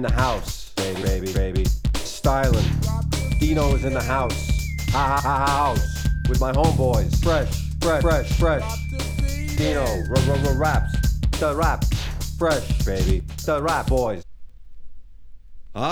the house, baby. Styling. Dino is in the house. House. With my homeboys. Fresh. Dino, raps. The rap. Fresh, baby. The rap boys.